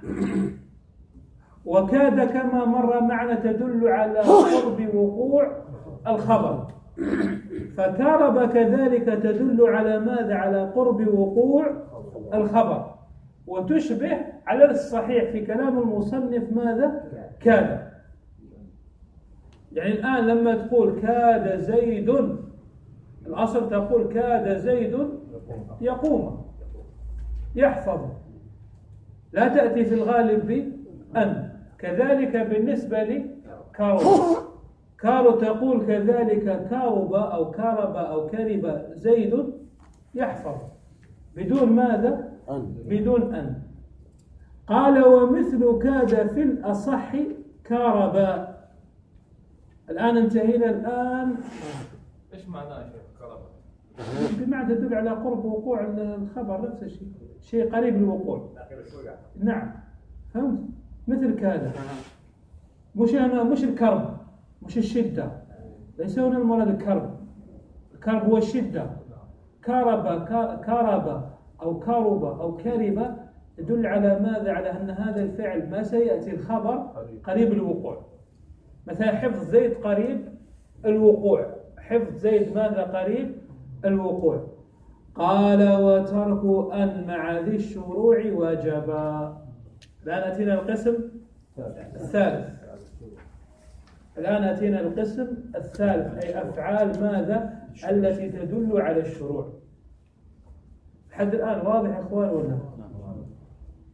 Speaker 1: وكاد كما مر معنا تدل على قرب وقوع الخبر، فكارب كذلك تدل على ماذا؟ على قرب وقوع الخبر، وتشبه على الصحيح في كلام المصنف ماذا؟ كاد. يعني الآن لما تقول كاد زيد، الأصل تقول كاد زيد يقوم يحفظ، لا تأتي في الغالب بأن. كذلك بالنسبة لكارب، كارو تقول كذلك كارب أو كارب أو كرب زيد يحفظ بدون ماذا؟ بدون أن. قال ومثل كاد في الأصح كاربا. الآن انتهينا. الآن
Speaker 5: ايش معناه يا شيخ كربا؟
Speaker 1: بمعنى تدل على قرب وقوع الخبر، نفس الشيء، شيء قريب للوقوع. نعم فهمت؟ مثل كاد، مش أنا مش الكرب، مش الشدة، ليس هنا المراد الكرب. الكرب هو الشدة. كارب كارب أو كارب أو كرب يدل على ماذا؟ على أن هذا الفعل ما سيأتي الخبر قريب الوقوع. مثلا حفظ زيد قريب الوقوع، حفظ زيد ماذا؟ قريب الوقوع. قال وترك أن مع ذي الشروع وجبا. الآن أتينا القسم الثالث. الآن أتينا القسم الثالث، أي أفعال ماذا؟ التي تدل على الشروع. لحد الآن واضح يا إخوان ولا؟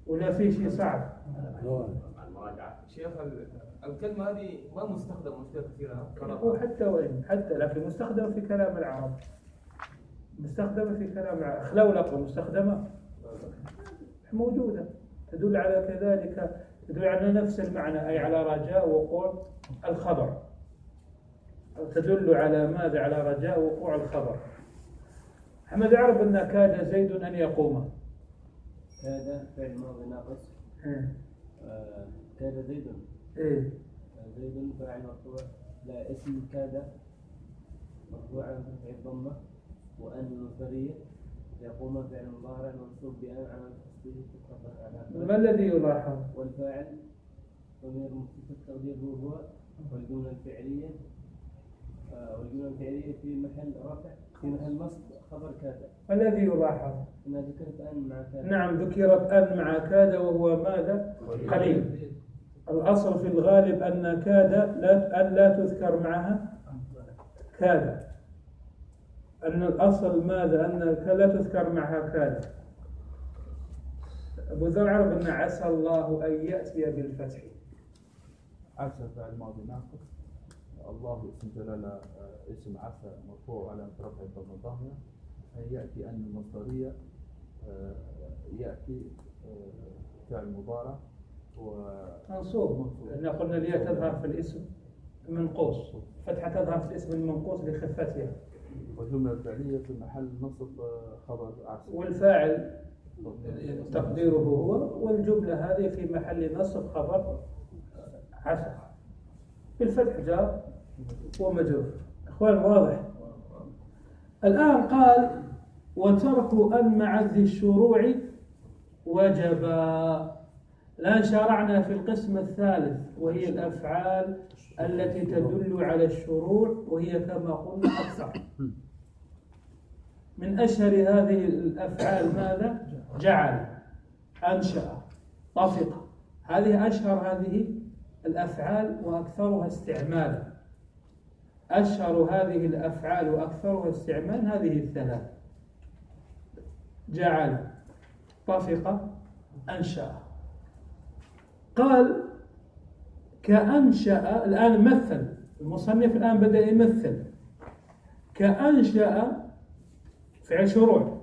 Speaker 1: ولا في شيء صعب؟
Speaker 5: شيخ الكلمة هذه ما مستخدمة مشكلة كثيرة.
Speaker 1: هو حتى وين حتى لكن مستخدمة في كلام العرب، مستخدمة في كلام العرب. خلولقة مستخدمة موجودة، تدل على كذلك، تدل على نفس المعنى، أي على رجاء وقوع الخبر. تدل على ماذا؟ على رجاء وقوع الخبر. محمد أعرف أن كاد زيد أن يقوم.
Speaker 6: كاد فعل ماضي ناقص. آه كاد زيد.
Speaker 1: إيه.
Speaker 6: زيد فاعل مرفوع، لا اسم كاد مرفوع على الضمة، وأن المصدرية يقوم فعل مضارع منصوب بأن على تصديق على.
Speaker 1: ما الذي يلاحظ؟
Speaker 6: والفاعل ضمير متصل تقديره هو، والجملة الفعلية آه والجملة الفعلية في محل رفع في محل نصب خبر كاد.
Speaker 1: ما الذي يلاحظ؟
Speaker 6: أنا ذكرت أن مع كاد.
Speaker 1: نعم ذكرت أن مع كاد وهو ماذا؟ قليل. الأصل في الغالب أن كاد لا أن لا تذكر معها كاد. أن الأصل ماذا؟ أن لا تذكر معها كاد. أبو ذر عرف أن عسى الله أن يأتي بالفتح.
Speaker 3: عسى فعل ماضي ناقص، الله اسم جلالة اسم عسى مرفوع على رفع الضمة الظاهرة، يأتي أن المصدرية يأتي فعل مضارع
Speaker 1: منصوب، لأن قلنا الياء تظهر في الاسم منقوص، فتحة تظهر في الاسم المنقوص لخفتها.
Speaker 3: والجملة الفعلية في محل نصب خبر عسى،
Speaker 1: والفاعل تقديره هو، والجملة هذه في محل نصب خبر عسى بالفتح جار ومجرور. إخوان واضح؟ الآن قال وترك أن مع ذي الشروع وجبا. الآن شرعنا في القسم الثالث وهي الأفعال التي تدل على الشروع، وهي كما قلنا أكثر. من أشهر هذه الأفعال ماذا؟ جعل، أنشأ، طفق. هذه أشهر هذه الأفعال وأكثرها استعمالا. أشهر هذه الأفعال وأكثرها استعمالا هذه الثلاث: جعل، طفق، أنشأ. قال كأنشأ. الآن مثل المصنف، الآن بدأ يمثل. كأنشأ فعل شروع.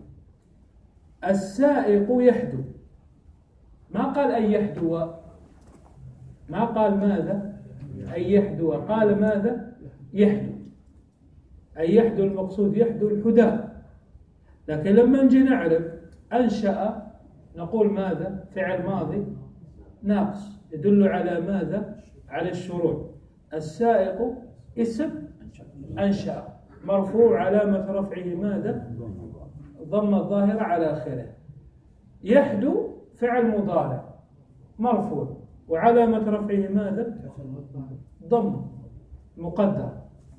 Speaker 1: السائق يحدو. ما قال أن يحدو، ما قال ماذا؟ أن يحدو، قال ماذا؟ يحدو. أن يحدو المقصود يحدو الحداء. لكن لما نجي نعرف أنشأ نقول ماذا؟ فعل ماضي ناقص يدل على ماذا؟ على الشروع. السائق اسم أنشأ مرفوع علامة رفعه ماذا؟ ضم الظاهرة على آخره. يحدو فعل مضارع مرفوع وعلامة رفعه ماذا؟ ضم مقدر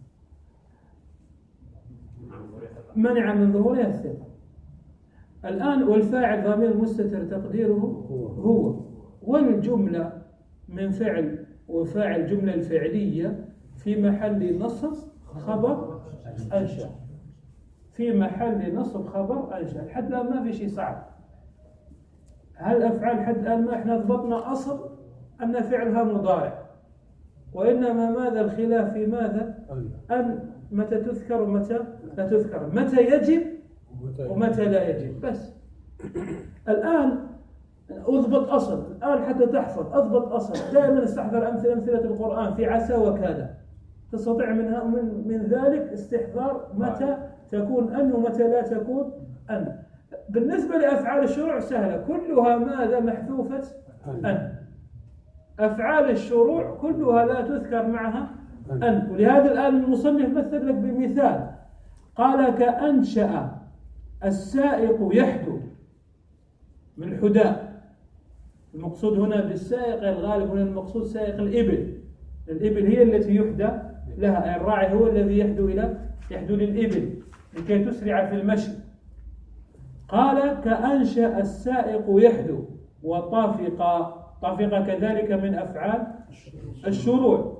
Speaker 1: منع من ظهورها الثقة. الآن والفاعل ضمير مستتر تقديره هو، والجملة من فعل وفاعل جملة الفعلية في محل نصب خبر أنشأ، في محل نصب خبر أنشأ. لحد الآن ما في شيء صعب. هل أفعال لحد الآن ما إحنا ضبطنا أصل أن فعلها مضارع، وإنما ماذا الخلاف في ماذا؟ أن متى تذكر ومتى لا تذكر، متى يجب ومتى لا يجب. بس الآن أضبط أصل. الآن حتى تحفظ أضبط أصل. دائما استحضر أمثلة أمثلة القرآن في عسى وكذا، تستطيع منها من, من ذلك استحضار متى تكون أن ومتى لا تكون أن. بالنسبة لأفعال الشروع سهلة، كلها ماذا؟ محذوفة أن. أفعال الشروع كلها لا تذكر معها أن. ولهذا الآن المصنف مثل لك بمثال، قال كأنشأ السائق يحدو من الحداء. المقصود هنا بالسائق الغالب هنا المقصود سائق الإبل. الإبل هي التي يحدى لها، الراعي هو الذي يحدو إلى يحدو للإبل لكي تسرع في المشي. قال كأنشأ السائق يحدو وطافق. طافق كذلك من أفعال الشروع.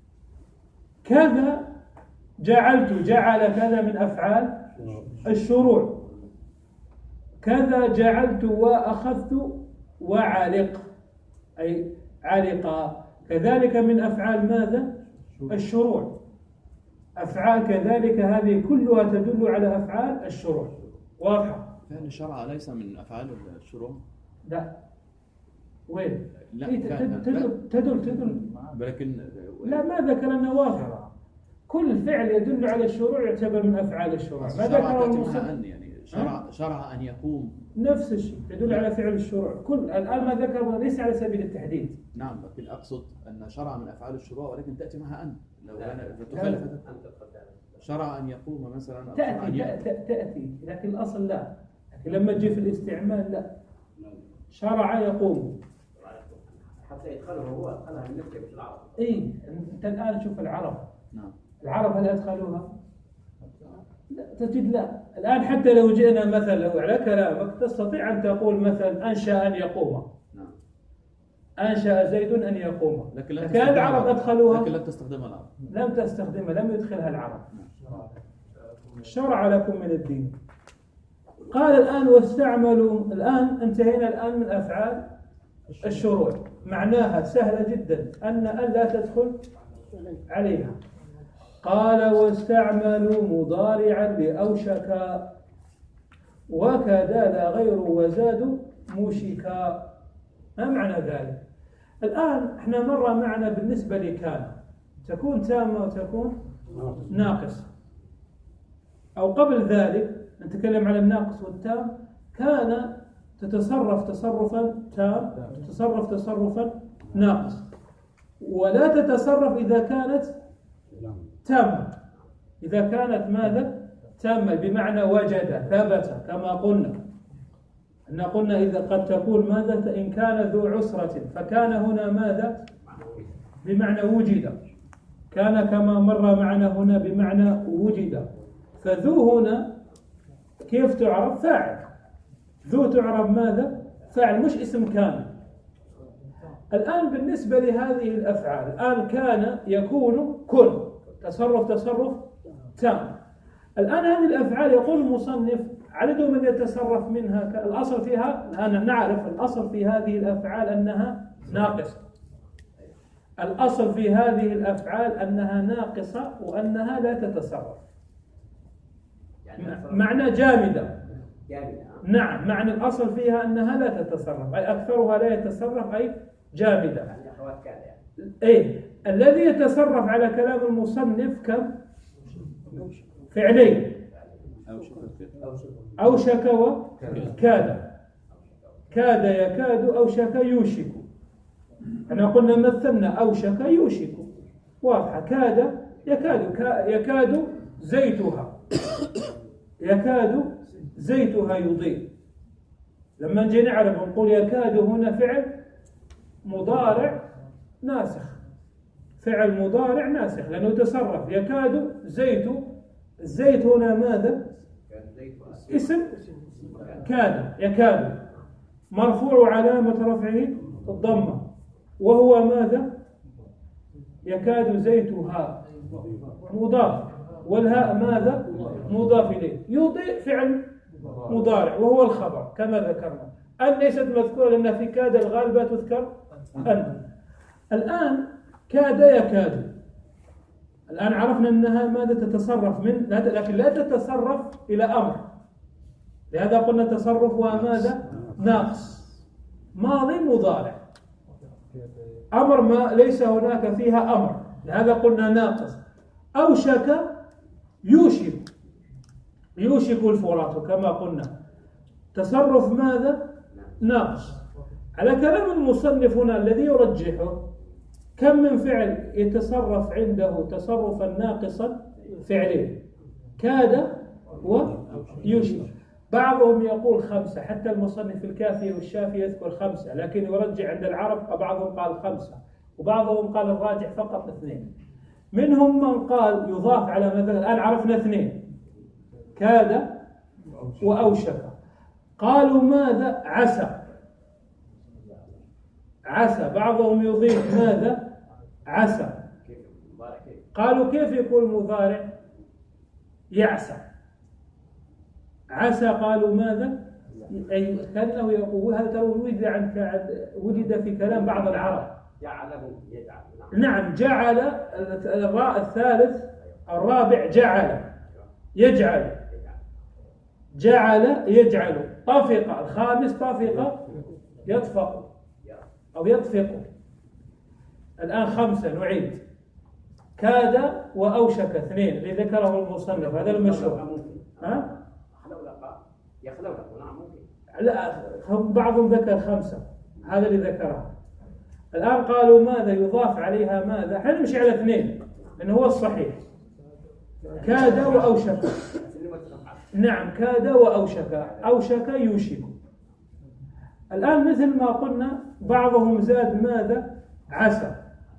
Speaker 1: كذا جعلت، جعل كذا من أفعال الشروع. كذا جعلت وأخذت وعلق أي علق. كذلك من أفعال ماذا؟ الشروع. أفعال كذلك هذه كلها تدل على أفعال الشروع. واضحة؟
Speaker 2: فعل الشرع ليس من أفعال الشروع؟
Speaker 1: لا. وين؟
Speaker 2: لا
Speaker 1: إيه
Speaker 2: فعلا.
Speaker 1: تدل تدل تدل
Speaker 2: ولكن
Speaker 1: لا، ما ذكر النوافل. كل فعل يدل على الشروع يعتبر من أفعال الشروع. ما ذكر المصنف
Speaker 2: أن يعني شرع شرع أن يقوم
Speaker 1: نفس الشيء يدل على فعل الشروع. كل الآن ما ذكر ليس على سبيل التحديد.
Speaker 2: نعم، لكن أقصد أن شرع من أفعال الشروع ولكن تأتي معها أن لو
Speaker 4: لا.
Speaker 2: أنا
Speaker 4: لا.
Speaker 2: تخالف
Speaker 4: أنت
Speaker 2: شرع أن يقوم مثلا أو شرع
Speaker 1: تأتي
Speaker 2: أن ي-
Speaker 1: تأتي, تأتي لكن الأصل لا. لكن لما تجي في الاستعمال لا. شرع يقوم.
Speaker 4: حتى يدخله هو أدخلها من نفسه مش العرب.
Speaker 1: إيه أنت الآن شوف العرب.
Speaker 2: نعم.
Speaker 1: العرب هل أدخلوها؟ لا تجد لا. الآن حتى لو جئنا مثلا لو على كلامك تستطيع أن تقول مثلا أنشأ أن يقوم.
Speaker 2: نعم.
Speaker 1: أنشأ زيد أن يقوم.
Speaker 2: لكن لم
Speaker 1: لكن
Speaker 2: تستخدمها
Speaker 1: العرب
Speaker 2: العرب.
Speaker 1: أدخلوها.
Speaker 2: لكن لم تستخدمها العرب.
Speaker 1: لم تستخدمها، لم يدخلها العرب. شرع لكم من الدين. قال الآن واستعملوا. الآن انتهينا الآن من أفعال الشروع. معناها سهلة جدا أن أن لا تدخل عليها. قال واستعملوا مضارعا لأوشك وكذا لا غير وزادوا موشكا. ما معنى ذلك؟ الآن احنا مر معنا بالنسبة لكان تكون تامة وتكون ناقصة، أو قبل ذلك نتكلم على الناقص والتام. كان تتصرف تصرفا تام، تتصرف تصرفا ناقص، ولا تتصرف إذا كانت تامة. إذا كانت ماذا؟ تامة بمعنى وجد ثبت كما قلنا. أن قلنا إذا قد تقول ماذا إن كان ذو عسرة، فكان هنا ماذا؟ بمعنى وجد. كان كما مر معنا هنا بمعنى وجد. فذو هنا كيف تعرف؟ فاعل. ذو تعرف ماذا؟ فاعل مش اسم كان. الآن بالنسبة لهذه الأفعال، الآن كان يكون كن تصرف تصرف تام. الآن هذه الأفعال يقول المصنف عدد من يتصرف منها. الأصل فيها الآن نعرف الأصل في هذه الأفعال أنها ناقصة. الأصل في هذه الأفعال أنها ناقصة وأنها لا تتصرف. معنى جامدة. نعم، معنى الأصل فيها أنها لا تتصرف، أي أكثرها لا يتصرف، أي جامدة. إيه الذي يتصرف على كلام المصنف كم؟ فعلين، أوشك وكاد. كاد يكاد، أوشك يوشك. احنا قلنا مثلنا أوشك يوشك واضحة. كاد يكاد، يكاد زيتها، يكاد زيتها يضيء. لما نجي نعرف نقول يكاد هنا فعل مضارع ناسخ، فعل مضارع ناسخ لأنه تصرف. يكاد زيت، الزيت هنا ماذا؟ اسم كاد. يكاد مرفوع علامة رفعه الضمة، وهو ماذا؟ يكاد زيتها مضاف، والهاء ماذا؟ مضاف إليه. يضيء فعل مضارع وهو الخبر كما ذكرنا. أن ليست مذكورة لأن في كاد الغالبة تذكر أن. الآن كاد يكاد، الآن عرفنا أنها ماذا؟ تتصرف من، لكن لا تتصرف إلى أمر. لهذا قلنا تصرفها ماذا؟ ناقص، ماضي مضارع. أمر ما ليس هناك فيها أمر، لهذا قلنا ناقص. أوشك يوشك، يوشك الفرات كما قلنا، تصرف ماذا؟ ناقص. على كلام المصنف هنا الذي يرجحه كم من فعل يتصرف عنده تصرفا ناقصا؟ فعلين، كاد ويوشك. بعضهم يقول خمسة، حتى المصنف الكافي والشافي يذكر خمسة، لكن يرجع عند العرب بعضهم قال خمسة وبعضهم قال الراجح فقط اثنين. منهم من قال يضاف على مثلا. الآن عرفنا اثنين، كاد وأوشك. قالوا ماذا؟ عسى، عسى. بعضهم يضيف ماذا؟ عسى. قالوا كيف يكون مضارع؟ يعسى. عسى قالوا ماذا؟ أي كأنه يقول هذا وجد عن وجد في كلام بعض العرب.
Speaker 4: جعله يجعل.
Speaker 1: نعم جعل الراء الثالث الرابع جعل يجعل جعل يجعل طفق الخامس طفق يطفق أو يطفق. الآن خمسة نعيد كاد وأوشك اثنين اللي ذكره المصنف هذا المشهور. ها؟
Speaker 4: يخلق نعم ممكن.
Speaker 1: لا هم بعضهم ذكر خمسة هذا اللي ذكره. الآن قالوا ماذا يضاف عليها ماذا؟ احنا نمشي على اثنين لأنه هو الصحيح. كاد وأوشك. نعم كاد وأوشك أوشك يوشك. الآن مثل ما قلنا بعضهم زاد ماذا؟ عسى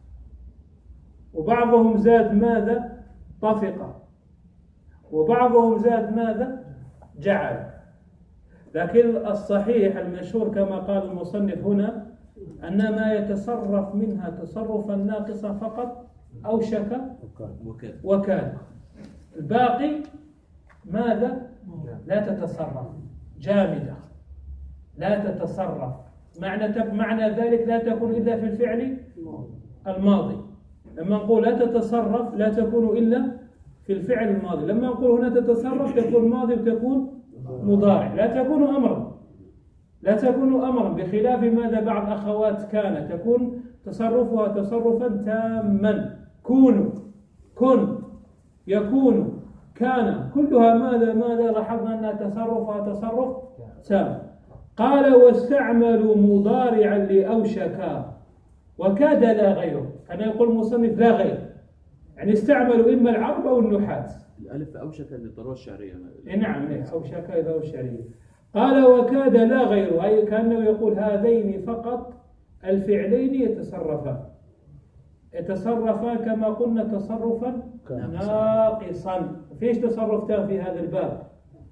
Speaker 1: وبعضهم زاد ماذا؟ طفق وبعضهم زاد ماذا؟ جعل. لكن الصحيح المشهور كما قال المصنف هنا أن ما يتصرف منها تصرفا ناقصا فقط أوشك وكان. الباقي ماذا؟ لا تتصرف جامدة لا تتصرف. معنى معنى ذلك لا تكون إلا في الفعل الماضي. لما نقول لا تتصرف لا تكون إلا في الفعل الماضي. لما نقول هنا تتصرف تكون ماضي وتكون مضارع. لا تكون أمرا لا تكون أمرا بخلاف ماذا بعض أخوات كان تكون تصرفها تصرفا تاما. كونوا كن يكون كان كلها ماذا ماذا لاحظنا أنها تصرفها تصرف تام. قال واستعملوا مضارعا لأوشكا وكاد لا غيره. أنا يقول المصنف لا غير يعني استعملوا إما العرب أو النحاة.
Speaker 2: الألف أوشك للضرورة الشعرية.
Speaker 1: نعم أوشك إذا الشعرية. قال وكاد لا غيره أي كأنه يقول هذين فقط الفعلين يتصرفان يتصرفان كما قلنا تصرفا ناقصا. فيش تصرف تام في هذا الباب.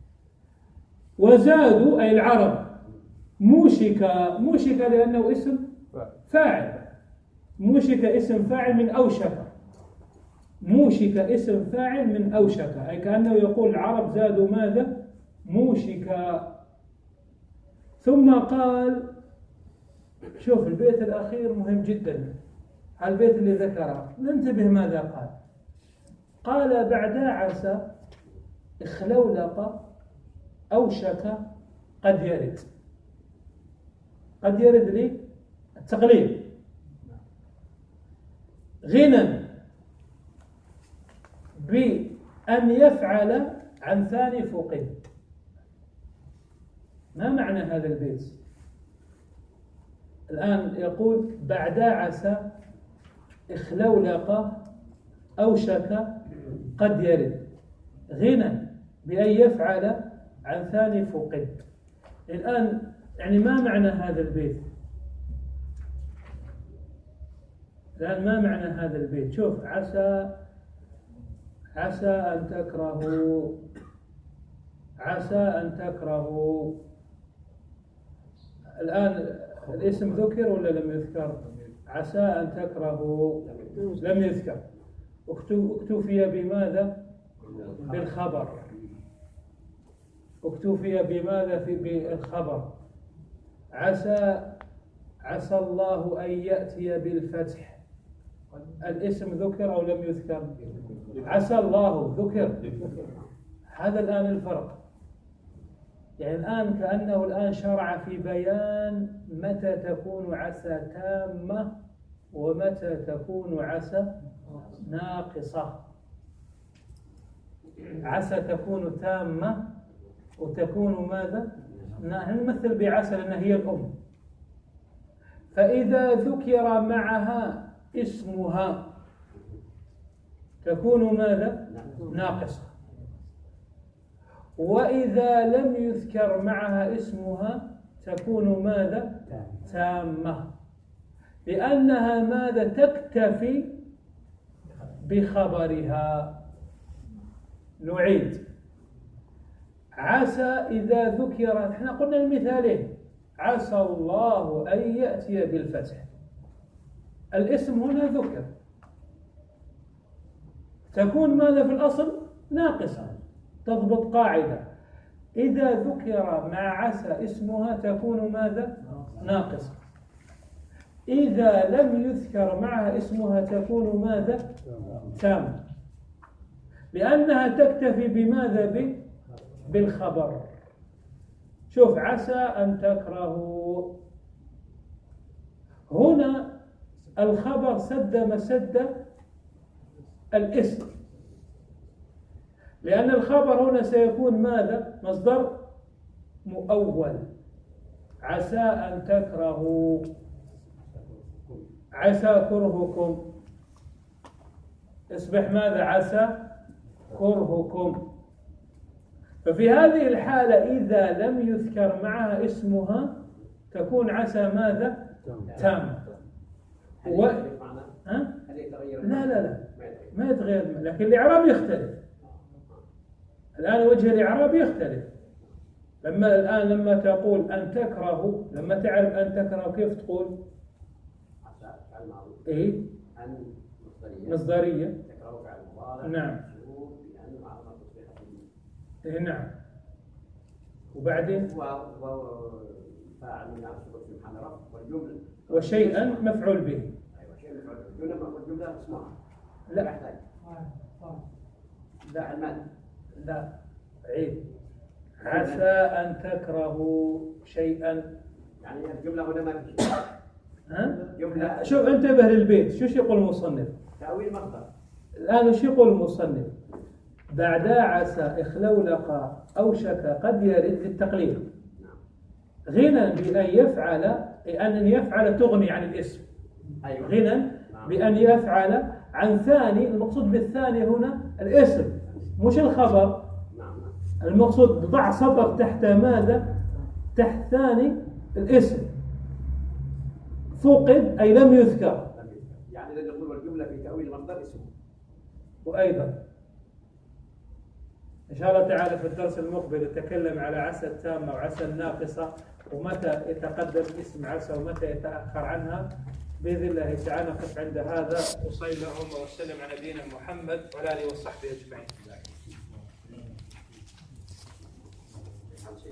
Speaker 1: وزادوا أي العرب موشك موشك لأنه اسم فاعل. موشك اسم فاعل من أوشك. موشك اسم فاعل من أوشك أي كأنه يقول العرب زادوا ماذا؟ موشك. ثم قال شوف البيت الأخير مهم جدا. البيت اللي ذكره ننتبه ماذا قال. قال بعد عسى اخلولق أوشك قد يرد. قد يرد لي التقليل. غنى بأن يفعل عن ثاني فقد. ما معنى هذا البيت؟ الآن يقول بعد عسى اخلولق أوشك قد يرد غنى بأن يفعل عن ثاني فقد. الآن يعني ما معنى هذا البيت؟ الآن ما معنى هذا البيت؟ شوف عسى عسى أن تكرهوا عسى أن تكرهوا. الآن الاسم ذكر ولا لم يذكر؟ عسى أن تكرهوا لم يذكر. اكتفي بماذا؟ بالخبر. اكتفي بماذا في بالخبر؟ عسى عسى الله أن يأتي بالفتح. الاسم ذكر أو لم يذكر؟ عسى الله ذكر. هذا الآن الفرق. يعني الآن كأنه الآن شرع في بيان متى تكون عسى تامة ومتى تكون عسى ناقصة. عسى تكون تامة وتكون ماذا؟ نمثل بعسى لأنها هي الأم. فإذا ذكر معها اسمها تكون ماذا؟ ناقصة. وإذا لم يذكر معها اسمها تكون ماذا؟ تامة. لأنها ماذا؟ تكتفي بخبرها. نعيد عسى إذا ذكر احنا قلنا المثالين عسى الله أن يأتي بالفتح. الاسم هنا ذكر تكون ماذا في الأصل؟ ناقصة. تضبط قاعدة إذا ذكر مع عسى اسمها تكون ماذا؟ ناقصة. إذا لم يذكر معها اسمها تكون ماذا؟ تامة، لأنها تكتفي بماذا؟ ب... بالخبر. شوف، عسى أن تكرهوا، هنا الخبر سد مسد الاسم، لأن الخبر هنا سيكون ماذا؟ مصدر مؤول. عسى أن تكرهوا، عسى كرهكم، يصبح ماذا؟ عسى كرهكم. ففي هذه الحالة إذا لم يذكر معها اسمها تكون عسى ماذا؟ تام. و... ها؟ لا لا لا ما يتغير، لكن الإعراب يختلف. الآن وجه الإعراب يختلف. لما الآن لما تقول أن تكرهوا، لما تعرف أن تكرهوا كيف تقول؟ إيه؟ مصدرية. نعم. إيه نعم. وبعدين وشيئا مفعول به. لا لا لا عيب. عسى أن تكرهوا شيئا،
Speaker 4: يعني الجملة هنا ما في شيء.
Speaker 1: ها؟ شوف انتبه للبيت، شو يقول المصنف؟
Speaker 4: تأويل مصدر.
Speaker 1: الآن وش يقول المصنف؟ بعد عسى إخلولق أوشك قد يرد للتقليل، غنى بأن يفعل، أن يفعل تغني عن الاسم. غنى بأن يفعل عن ثاني، المقصود بالثاني هنا الاسم مش الخبر. المقصود ضع سطر تحت ماذا؟ تحت ثاني الاسم. فقد أي لم يذكر،
Speaker 4: يعني إذا نقول والجملة في تأويل مصدر اسمه.
Speaker 1: وأيضا إن شاء الله تعالى في الدرس المقبل نتكلم على عسى التامة وعسى الناقصة، ومتى يتقدم اسم عسى ومتى يتأخر عنها. بإذن الله تعالى نقف عند هذا. وصلى اللهم وسلم على نبينا محمد وعلى آله وصحبه أجمعين.